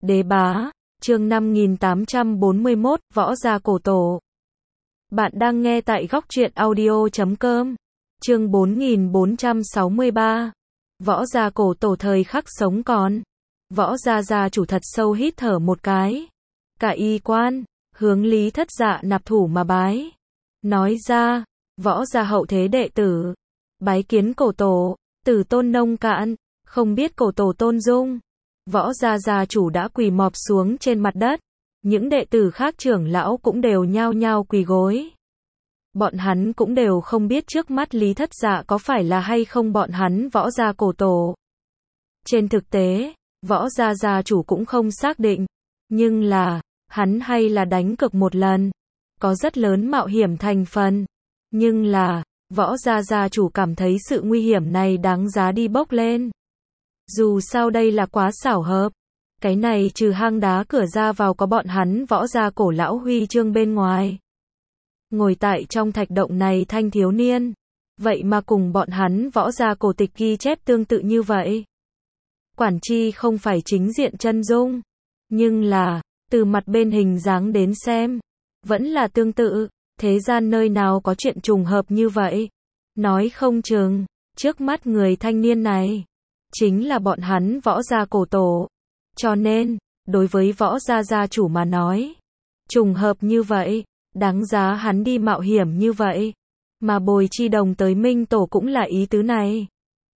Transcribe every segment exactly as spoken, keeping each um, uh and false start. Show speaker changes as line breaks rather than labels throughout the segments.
Đế bá, chương năm nghìn tám trăm bốn mươi mốt, Võ gia cổ tổ. Bạn đang nghe tại góc truyện audio chấm com. Chương bốn nghìn bốn trăm sáu mươi ba. Võ gia cổ tổ thời khắc sống còn. Võ gia gia chủ thật sâu hít thở một cái. Cả y quan, hướng Lý Thất Dạ nạp thủ mà bái. Nói ra, võ gia hậu thế đệ tử. Bái kiến cổ tổ, tử tôn nông cạn, không biết cổ tổ tôn dung. Võ gia gia chủ đã quỳ mọp xuống trên mặt đất. Những đệ tử khác trưởng lão cũng đều nhao nhao quỳ gối. Bọn hắn cũng đều không biết trước mắt Lý Thất Dạ có phải là hay không bọn hắn võ gia cổ tổ. Trên thực tế, võ gia gia chủ cũng không xác định. Nhưng là, hắn hay là đánh cược một lần. Có rất lớn mạo hiểm thành phần. Nhưng là, võ gia gia chủ cảm thấy sự nguy hiểm này đáng giá đi bốc lên. Dù sao đây là quá xảo hợp. Cái này trừ hang đá cửa ra vào có bọn hắn võ gia cổ lão huy chương bên ngoài. Ngồi tại trong thạch động này thanh thiếu niên. Vậy mà cùng bọn hắn võ gia cổ tịch ghi chép tương tự như vậy. Quản chi không phải chính diện chân dung. Nhưng là, từ mặt bên hình dáng đến xem. Vẫn là tương tự. Thế gian nơi nào có chuyện trùng hợp như vậy. Nói không chừng, trước mắt người thanh niên này. Chính là bọn hắn võ gia cổ tổ. Cho nên, đối với võ gia gia chủ mà nói. Trùng hợp như vậy, đáng giá hắn đi mạo hiểm như vậy. Mà bồi chi đồng tới minh tổ cũng là ý tứ này.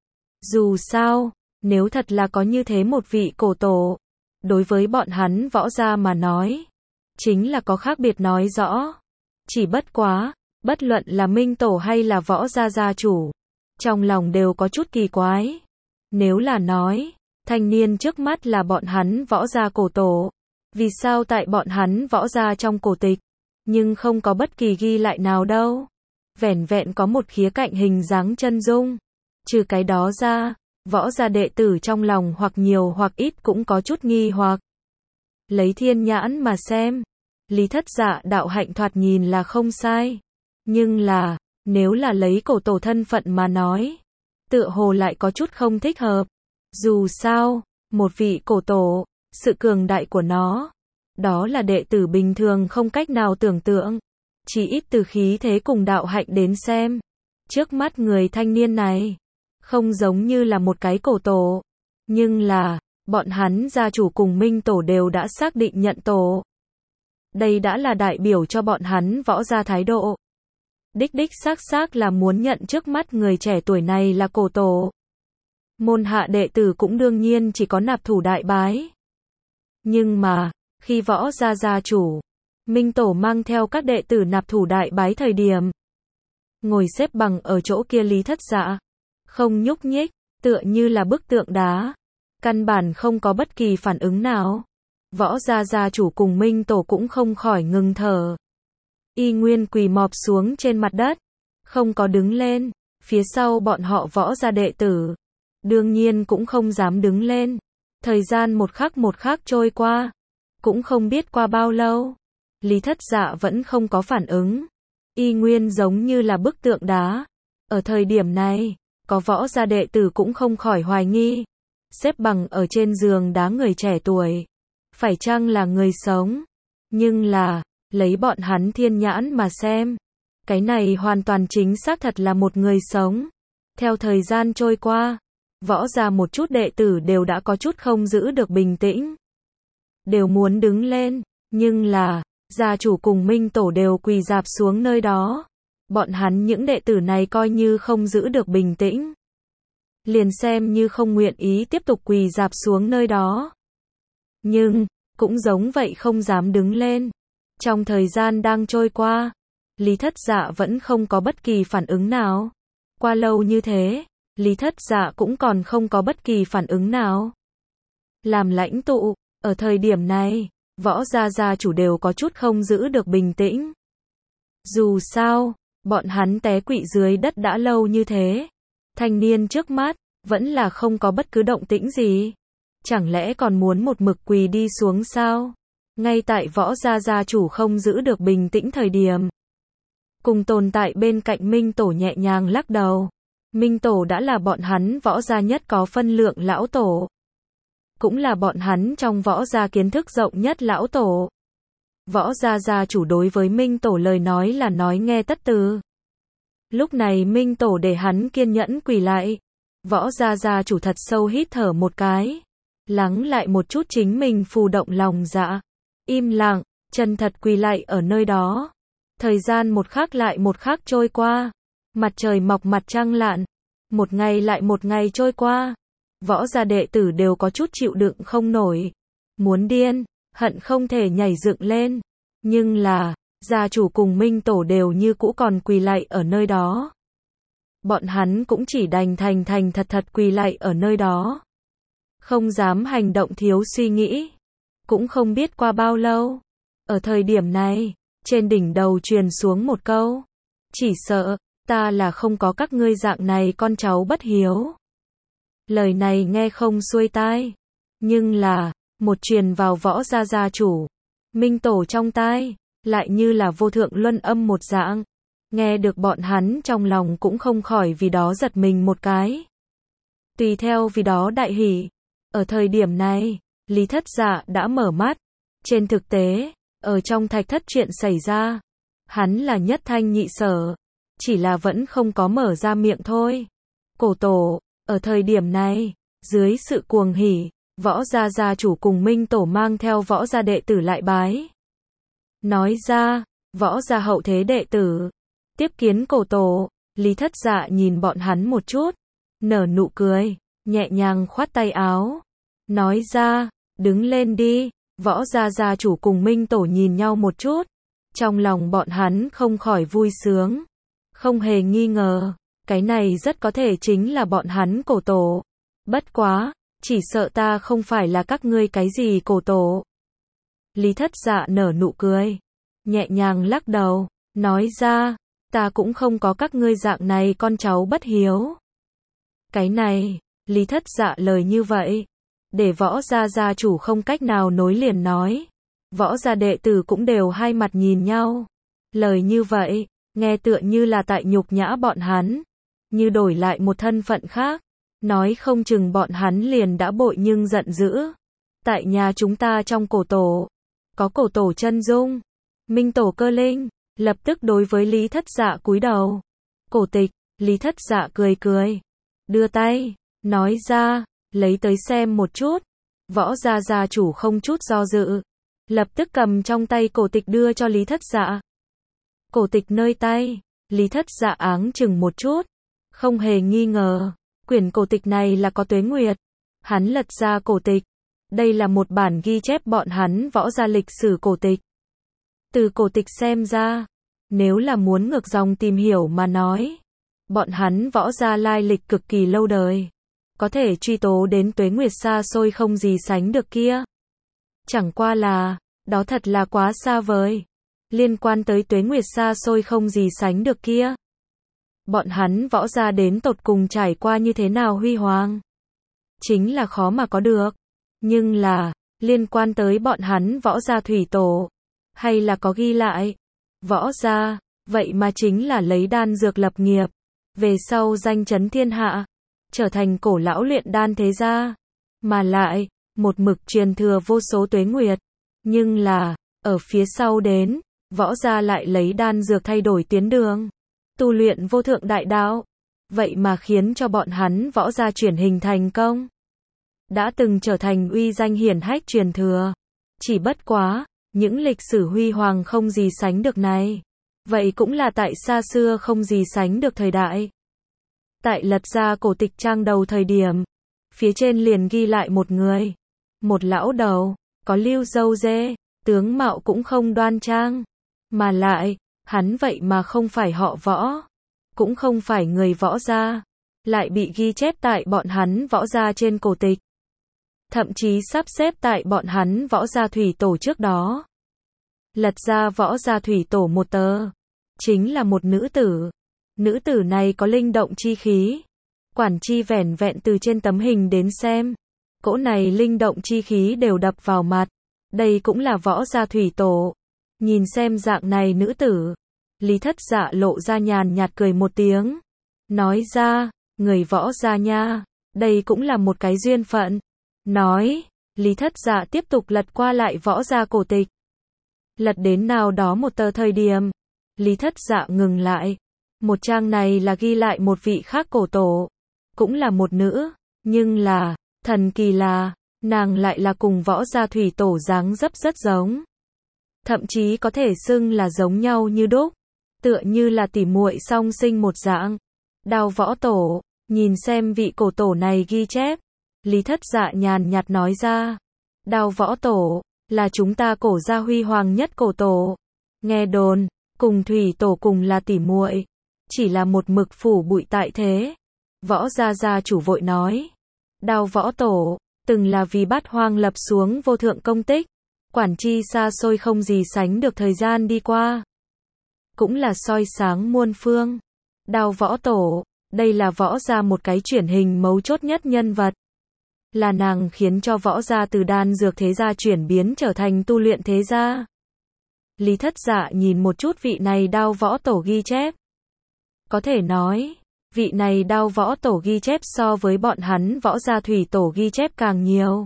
Dù sao, nếu thật là có như thế một vị cổ tổ. Đối với bọn hắn võ gia mà nói. Chính là có khác biệt nói rõ. Chỉ bất quá, bất luận là minh tổ hay là võ gia gia chủ. Trong lòng đều có chút kỳ quái. Nếu là nói, thanh niên trước mắt là bọn hắn võ gia cổ tổ. Vì sao tại bọn hắn võ gia trong cổ tịch, nhưng không có bất kỳ ghi lại nào đâu. Vẻn vẹn có một khía cạnh hình dáng chân dung. Trừ cái đó ra, võ gia đệ tử trong lòng hoặc nhiều hoặc ít cũng có chút nghi hoặc. Lấy thiên nhãn mà xem, Lý Thất Dạ đạo hạnh thoạt nhìn là không sai. Nhưng là, nếu là lấy cổ tổ thân phận mà nói, tựa hồ lại có chút không thích hợp. Dù sao, một vị cổ tổ, sự cường đại của nó, đó là đệ tử bình thường không cách nào tưởng tượng. Chỉ ít từ khí thế cùng đạo hạnh đến xem. Trước mắt người thanh niên này, không giống như là một cái cổ tổ. Nhưng là, bọn hắn gia chủ cùng minh tổ đều đã xác định nhận tổ. Đây đã là đại biểu cho bọn hắn võ gia thái độ. Đích đích xác xác là muốn nhận trước mắt người trẻ tuổi này là cổ tổ. Môn hạ đệ tử cũng đương nhiên chỉ có nạp thủ đại bái. Nhưng mà, khi võ gia gia chủ, minh tổ mang theo các đệ tử nạp thủ đại bái thời điểm. Ngồi xếp bằng ở chỗ kia Lý Thất Dạ. Không nhúc nhích, tựa như là bức tượng đá. Căn bản không có bất kỳ phản ứng nào. Võ gia gia chủ cùng minh tổ cũng không khỏi ngừng thở. Y nguyên quỳ mọp xuống trên mặt đất. Không có đứng lên. Phía sau bọn họ võ gia đệ tử. Đương nhiên cũng không dám đứng lên. Thời gian một khắc một khắc trôi qua. Cũng không biết qua bao lâu. Lý Thất Dạ vẫn không có phản ứng. Y nguyên giống như là bức tượng đá. Ở thời điểm này, có võ gia đệ tử cũng không khỏi hoài nghi. Xếp bằng ở trên giường đá người trẻ tuổi. Phải chăng là người sống? Nhưng là, lấy bọn hắn thiên nhãn mà xem. Cái này hoàn toàn chính xác thật là một người sống. Theo thời gian trôi qua, võ gia một chút đệ tử đều đã có chút không giữ được bình tĩnh. Đều muốn đứng lên, nhưng là, gia chủ cùng minh tổ đều quỳ rạp xuống nơi đó. Bọn hắn những đệ tử này coi như không giữ được bình tĩnh. Liền xem như không nguyện ý tiếp tục quỳ rạp xuống nơi đó. Nhưng, cũng giống vậy không dám đứng lên. Trong thời gian đang trôi qua, Lý Thất Dạ vẫn không có bất kỳ phản ứng nào. Qua lâu như thế, Lý Thất Dạ cũng còn không có bất kỳ phản ứng nào. Làm lãnh tụ, ở thời điểm này, võ gia gia chủ đều có chút không giữ được bình tĩnh. Dù sao, bọn hắn té quỵ dưới đất đã lâu như thế. Thanh niên trước mắt, vẫn là không có bất cứ động tĩnh gì. Chẳng lẽ còn muốn một mực quỳ đi xuống sao? Ngay tại võ gia gia chủ không giữ được bình tĩnh thời điểm. Cùng tồn tại bên cạnh minh tổ nhẹ nhàng lắc đầu. Minh tổ đã là bọn hắn võ gia nhất có phân lượng lão tổ. cũng là bọn hắn trong võ gia kiến thức rộng nhất lão tổ. Võ gia gia chủ đối với Minh Tổ lời nói là nói nghe tất từ. Lúc này Minh Tổ để hắn kiên nhẫn quỳ lại. Võ gia gia chủ thật sâu hít thở một cái. Lắng lại một chút chính mình phù động lòng dạ. Im lặng, chân thật quỳ lại ở nơi đó. Thời gian một khắc lại một khắc trôi qua. Mặt trời mọc mặt trăng lặn. Một ngày lại một ngày trôi qua. Võ gia đệ tử đều có chút chịu đựng không nổi. Muốn điên, hận không thể nhảy dựng lên. Nhưng là, gia chủ cùng Minh Tổ đều như cũ còn quỳ lạy ở nơi đó. Bọn hắn cũng chỉ đành thành thành thật thật quỳ lạy ở nơi đó. Không dám hành động thiếu suy nghĩ. Cũng không biết qua bao lâu. Ở thời điểm này, trên đỉnh đầu truyền xuống một câu. Chỉ sợ, ta là không có các ngươi dạng này con cháu bất hiếu. Lời này nghe không xuôi tai. Nhưng là, một truyền vào võ gia gia chủ. Minh Tổ trong tai, lại như là vô thượng luân âm một dạng. Nghe được bọn hắn trong lòng cũng không khỏi vì đó giật mình một cái. Tùy theo vì đó đại hỉ. Ở thời điểm này, Lý Thất Dạ đã mở mắt. Trên thực tế, ở trong thạch thất chuyện xảy ra, hắn là nhất thanh nhị sở. Chỉ là vẫn không có mở ra miệng thôi. Cổ tổ, ở thời điểm này, dưới sự cuồng hỉ, võ gia gia chủ cùng Minh Tổ mang theo võ gia đệ tử lại bái. Nói ra, võ gia hậu thế đệ tử, tiếp kiến cổ tổ. Lý Thất Dạ nhìn bọn hắn một chút, nở nụ cười, nhẹ nhàng khoát tay áo. Nói ra, đứng lên đi. Võ gia gia chủ cùng Minh Tổ nhìn nhau một chút. Trong lòng bọn hắn không khỏi vui sướng. Không hề nghi ngờ, cái này rất có thể chính là bọn hắn cổ tổ. Bất quá, chỉ sợ ta không phải là các ngươi cái gì cổ tổ. Lý Thất Dạ nở nụ cười, nhẹ nhàng lắc đầu, nói ra, ta cũng không có các ngươi dạng này con cháu bất hiếu. Cái này, Lý Thất Dạ lời như vậy, để võ gia gia chủ không cách nào nối liền nói. Võ gia đệ tử cũng đều hai mặt nhìn nhau. Lời như vậy, nghe tựa như là tại nhục nhã bọn hắn. Như đổi lại một thân phận khác. Nói không chừng bọn hắn liền đã bội nhưng giận dữ. Tại nhà chúng ta trong cổ tổ, có cổ tổ chân dung. Minh Tổ Cơ Linh, lập tức đối với Lý Thất Dạ cúi đầu. Cổ tịch, Lý Thất Dạ cười cười. Đưa tay, nói ra, lấy tới xem một chút. Võ gia gia chủ không chút do dự. Lập tức cầm trong tay cổ tịch đưa cho Lý Thất Dạ. Cổ tịch nơi tay, Lý Thất Dạ áng chừng một chút. Không hề nghi ngờ, quyển cổ tịch này là có tuế nguyệt. Hắn lật ra cổ tịch. Đây là một bản ghi chép bọn hắn võ gia lịch sử cổ tịch. Từ cổ tịch xem ra, nếu là muốn ngược dòng tìm hiểu mà nói, bọn hắn võ gia lai lịch cực kỳ lâu đời. Có thể truy tố đến tuế nguyệt xa xôi không gì sánh được kia. Chẳng qua là, đó thật là quá xa vời. Liên quan tới tuế nguyệt xa xôi không gì sánh được kia. Bọn hắn võ gia đến tột cùng trải qua như thế nào huy hoàng. Chính là khó mà có được. Nhưng là, liên quan tới bọn hắn võ gia thủy tổ. Hay là có ghi lại. Võ gia, vậy mà chính là lấy đan dược lập nghiệp. Về sau danh chấn thiên hạ. Trở thành cổ lão luyện đan thế gia. Mà lại, một mực truyền thừa vô số tuế nguyệt. Nhưng là, ở phía sau đến, võ gia lại lấy đan dược thay đổi tuyến đường. Tu luyện vô thượng đại đạo. Vậy mà khiến cho bọn hắn võ gia chuyển hình thành công. Đã từng trở thành uy danh hiển hách truyền thừa. Chỉ bất quá, những lịch sử huy hoàng không gì sánh được này. Vậy cũng là tại xa xưa không gì sánh được thời đại. Tại lật ra cổ tịch trang đầu thời điểm, phía trên liền ghi lại một người. Một lão đầu, có lưu râu dê, tướng mạo cũng không đoan trang. Mà lại, hắn vậy mà không phải họ võ, cũng không phải người võ gia, lại bị ghi chép tại bọn hắn võ gia trên cổ tịch. Thậm chí sắp xếp tại bọn hắn võ gia thủy tổ trước đó. Lật ra võ gia thủy tổ một tờ, chính là một nữ tử. Nữ tử này có linh động chi khí. Quản chi vẻn vẹn từ trên tấm hình đến xem. Cỗ này linh động chi khí đều đập vào mặt. Đây cũng là võ gia thủy tổ. Nhìn xem dạng này nữ tử. Lý Thất Dạ lộ ra nhàn nhạt cười một tiếng. Nói ra, người võ gia nha. Đây cũng là một cái duyên phận. nói. Lý Thất Dạ tiếp tục lật qua lại võ gia cổ tịch. Lật đến nào đó một tờ thời điểm, Lý Thất Dạ ngừng lại. Một trang này là ghi lại một vị khác cổ tổ, cũng là một nữ, nhưng là, thần kỳ là, nàng lại là cùng võ gia thủy tổ dáng dấp rất giống. Thậm chí có thể xưng là giống nhau như đúc, tựa như là tỉ muội song sinh một dạng. Đao võ tổ, nhìn xem vị cổ tổ này ghi chép. Lý Thất Dạ nhàn nhạt nói ra. Đao võ tổ, là chúng ta cổ gia huy hoàng nhất cổ tổ. Nghe đồn, cùng thủy tổ cùng là tỉ muội, chỉ là một mực phủ bụi tại thế. Võ gia gia chủ vội nói. Đao võ tổ, từng là vì bát hoang lập xuống vô thượng công tích. Quản chi xa xôi không gì sánh được thời gian đi qua. Cũng là soi sáng muôn phương. Đao võ tổ, đây là võ gia một cái chuyển hình mấu chốt nhất nhân vật. Là nàng khiến cho võ gia từ đan dược thế gia chuyển biến trở thành tu luyện thế gia. Lý Thất Dạ nhìn một chút vị này đao võ tổ ghi chép. Có thể nói, vị này đao võ tổ ghi chép so với bọn hắn võ gia thủy tổ ghi chép càng nhiều.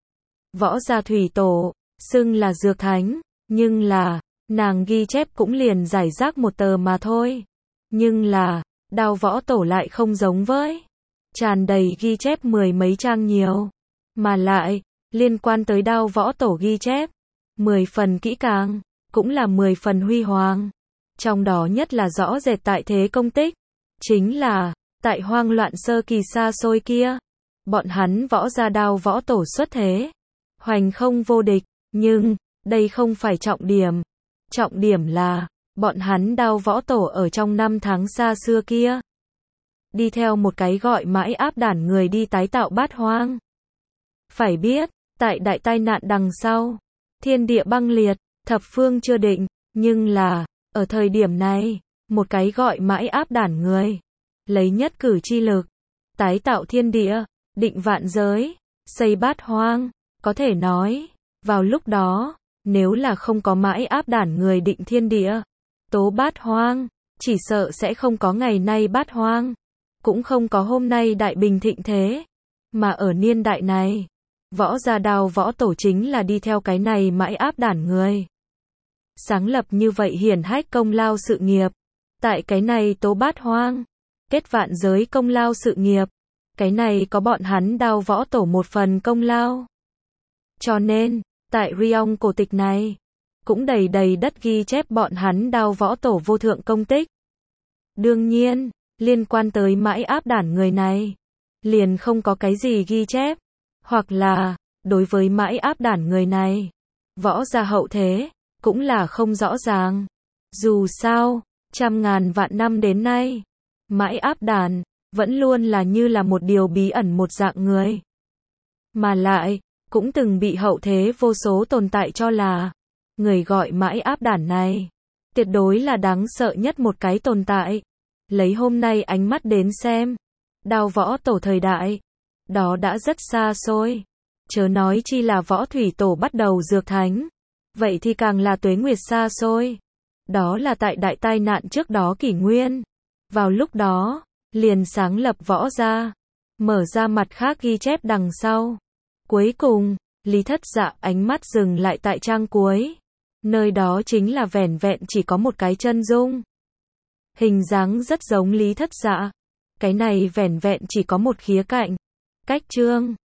Võ gia thủy tổ, xưng là dược thánh, nhưng là, nàng ghi chép cũng liền giải rác một tờ mà thôi. Nhưng là, đao võ tổ lại không giống với. Tràn đầy ghi chép mười mấy trang nhiều. Mà lại, liên quan tới đao võ tổ ghi chép, mười phần kỹ càng, cũng là mười phần huy hoàng. Trong đó nhất là rõ rệt tại thế công tích. Chính là, tại hoang loạn sơ kỳ xa xôi kia. Bọn hắn võ gia đao võ tổ xuất thế. Hoành không vô địch. Nhưng, đây không phải trọng điểm. Trọng điểm là, bọn hắn đao võ tổ ở trong năm tháng xa xưa kia. Đi theo một cái gọi mãi áp đản người đi tái tạo bát hoang. Phải biết, tại đại tai nạn đằng sau, thiên địa băng liệt, thập phương chưa định, nhưng là, ở thời điểm này, một cái gọi mãi áp đản người, lấy nhất cử chi lực, tái tạo thiên địa, định vạn giới, xây bát hoang, có thể nói, vào lúc đó, nếu là không có mãi áp đản người định thiên địa, tố bát hoang, chỉ sợ sẽ không có ngày nay bát hoang, cũng không có hôm nay đại bình thịnh thế, mà ở niên đại này, võ gia đao võ tổ chính là đi theo cái này mãi áp đản người. Sáng lập như vậy hiển hách công lao sự nghiệp, tại cái này tố bát hoang, kết vạn giới công lao sự nghiệp, cái này có bọn hắn đao võ tổ một phần công lao. Cho nên, tại Riong cổ tịch này, cũng đầy đầy đất ghi chép bọn hắn đao võ tổ vô thượng công tích. Đương nhiên, liên quan tới mãi áp đản người này, liền không có cái gì ghi chép, hoặc là, đối với mãi áp đản người này, võ gia hậu thế, cũng là không rõ ràng. Dù sao, trăm ngàn vạn năm đến nay, mãi áp đản, vẫn luôn là như là một điều bí ẩn một dạng người. Mà lại, cũng từng bị hậu thế vô số tồn tại cho là, người gọi mãi áp đản này, tuyệt đối là đáng sợ nhất một cái tồn tại. Lấy hôm nay ánh mắt đến xem, đao võ tổ thời đại, đó đã rất xa xôi. Chớ nói chi là võ thủy tổ bắt đầu dược thánh. Vậy thì càng là tuế nguyệt xa xôi. Đó là tại đại tai nạn trước đó kỷ nguyên. Vào lúc đó, liền sáng lập võ gia. Mở ra mặt khác ghi chép đằng sau. Cuối cùng, Lý Thất Dạ ánh mắt dừng lại tại trang cuối. Nơi đó chính là vẻn vẹn chỉ có một cái chân dung. Hình dáng rất giống Lý Thất Dạ. Cái này vẻn vẹn chỉ có một khía cạnh. Cách chương.